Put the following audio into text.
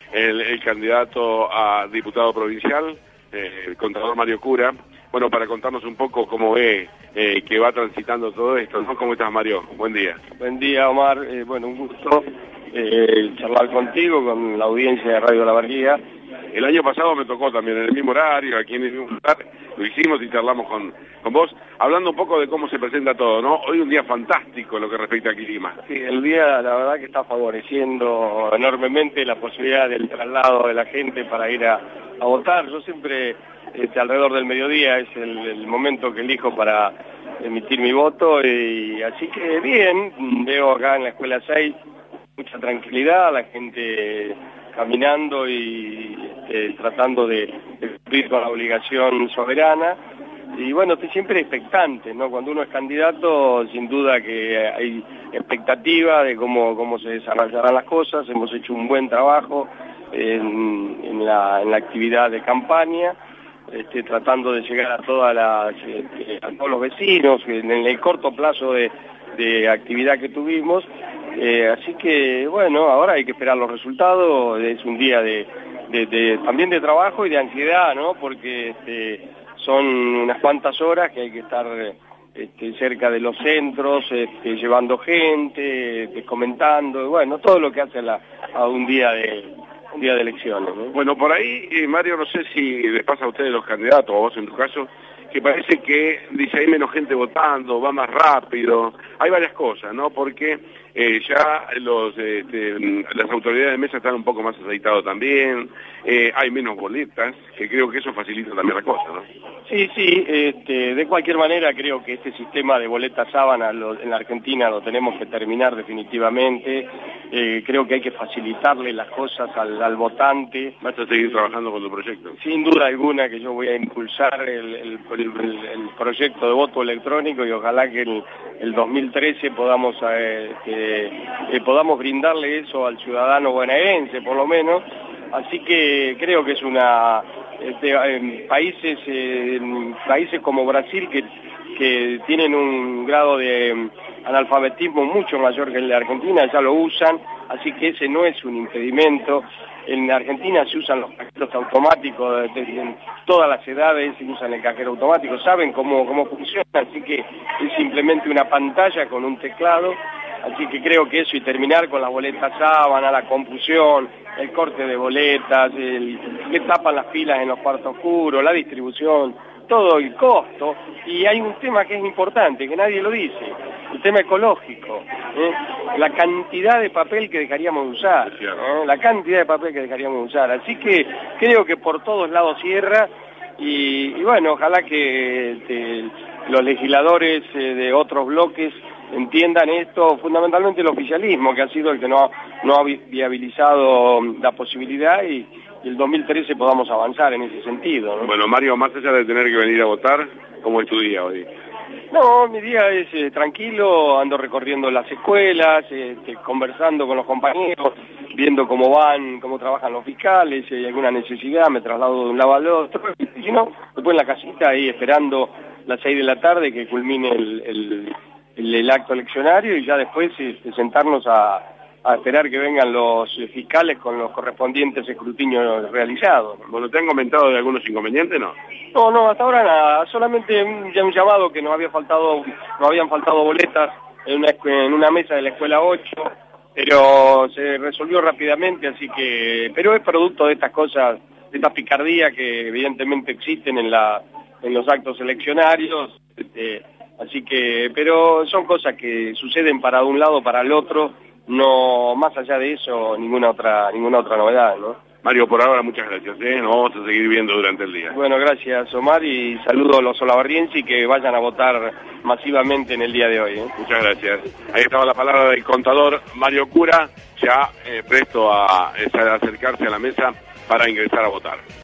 el candidato a diputado provincial, el contador Mario Cura. Bueno, para contarnos un poco cómo ve que va transitando todo esto, ¿no? ¿Cómo estás, Mario? Buen día. Buen día, Omar. Bueno, un gusto charlar contigo, con la audiencia de Radio La Barría. El año pasado me tocó también en el mismo horario, aquí en el mismo lugar, lo hicimos y charlamos con vos, hablando un poco de cómo se presenta todo, ¿no? Hoy un día fantástico en lo que respecta a clima. Sí, el día la verdad que está favoreciendo enormemente la posibilidad del traslado de la gente para ir a votar. Yo siempre, alrededor del mediodía es el momento que elijo para emitir mi voto, y así que bien, veo acá en la Escuela 6 mucha tranquilidad, la gente caminando y tratando de cumplir con la obligación soberana. Y bueno, estoy siempre expectante, ¿no? Cuando uno es candidato, sin duda que hay expectativa de cómo se desarrollarán las cosas. Hemos hecho un buen trabajo en la actividad de campaña, tratando de llegar a todos los vecinos en el corto plazo de actividad que tuvimos. Así que bueno, ahora hay que esperar los resultados. Es un día también de trabajo y de ansiedad, ¿no? Porque son unas cuantas horas que hay que estar cerca de los centros, llevando gente, comentando, bueno, todo lo que hace a un día de elecciones, ¿no? Bueno, por ahí, Mario, no sé si les pasa a ustedes los candidatos, o a vos en tu caso, que parece que dice hay menos gente votando, va más rápido, hay varias cosas, ¿no? Porque ya las autoridades de mesa están un poco más aceitados también, hay menos boletas, que creo que eso facilita también la cosa, ¿no? Sí, de cualquier manera creo que este sistema de boletas sábana en la Argentina lo tenemos que terminar definitivamente. Creo que hay que facilitarle las cosas al votante. ¿Vas a seguir trabajando con tu proyecto? Sin duda alguna que yo voy a impulsar el proyecto de voto electrónico, y ojalá que el 2013 podamos brindarle eso al ciudadano bonaerense, por lo menos. Así que creo que es países como Brasil que tienen un grado de analfabetismo mucho mayor que el de Argentina, ya lo usan, así que ese no es un impedimento. En Argentina se usan los cajeros automáticos, en todas las edades se usan el cajero automático, saben cómo funciona, así que es simplemente una pantalla con un teclado. Así que creo que eso, y terminar con las boletas sábana, la confusión, el corte de boletas, que tapan las filas en los cuartos oscuros, la distribución, todo el costo. Y hay un tema que es importante, que nadie lo dice, el tema ecológico, la cantidad de papel que dejaríamos de usar, la cantidad de papel que dejaríamos de usar. Así que creo que por todos lados cierra, y bueno, ojalá que los legisladores de otros bloques entiendan esto, fundamentalmente el oficialismo, que ha sido el que no ha viabilizado la posibilidad, y el 2013 podamos avanzar en ese sentido, ¿no? Bueno, Mario, más allá de tener que venir a votar, ¿cómo es tu día hoy? No, mi día es tranquilo, ando recorriendo las escuelas, conversando con los compañeros, viendo cómo trabajan los fiscales. Si hay alguna necesidad me traslado de un lado al otro, y si no, después en la casita ahí esperando las 6 de la tarde que culmine el acto eleccionario, y ya después sentarnos a esperar que vengan los fiscales con los correspondientes escrutinios realizados. Bueno, ¿te han comentado de algunos inconvenientes, no? No, hasta ahora nada, solamente un llamado que nos habían faltado boletas en una mesa de la Escuela 8, pero se resolvió rápidamente, así que, pero es producto de estas cosas, de estas picardías que evidentemente existen en los actos eleccionarios. Así que, pero son cosas que suceden para un lado, para el otro, no, más allá de eso, ninguna otra novedad, ¿no? Mario, por ahora muchas gracias, nos vamos a seguir viendo durante el día. Bueno, gracias, Omar, y saludo a los olavarrienses y que vayan a votar masivamente en el día de hoy, Muchas gracias. Ahí estaba la palabra del contador Mario Cura, ya presto a acercarse a la mesa para ingresar a votar.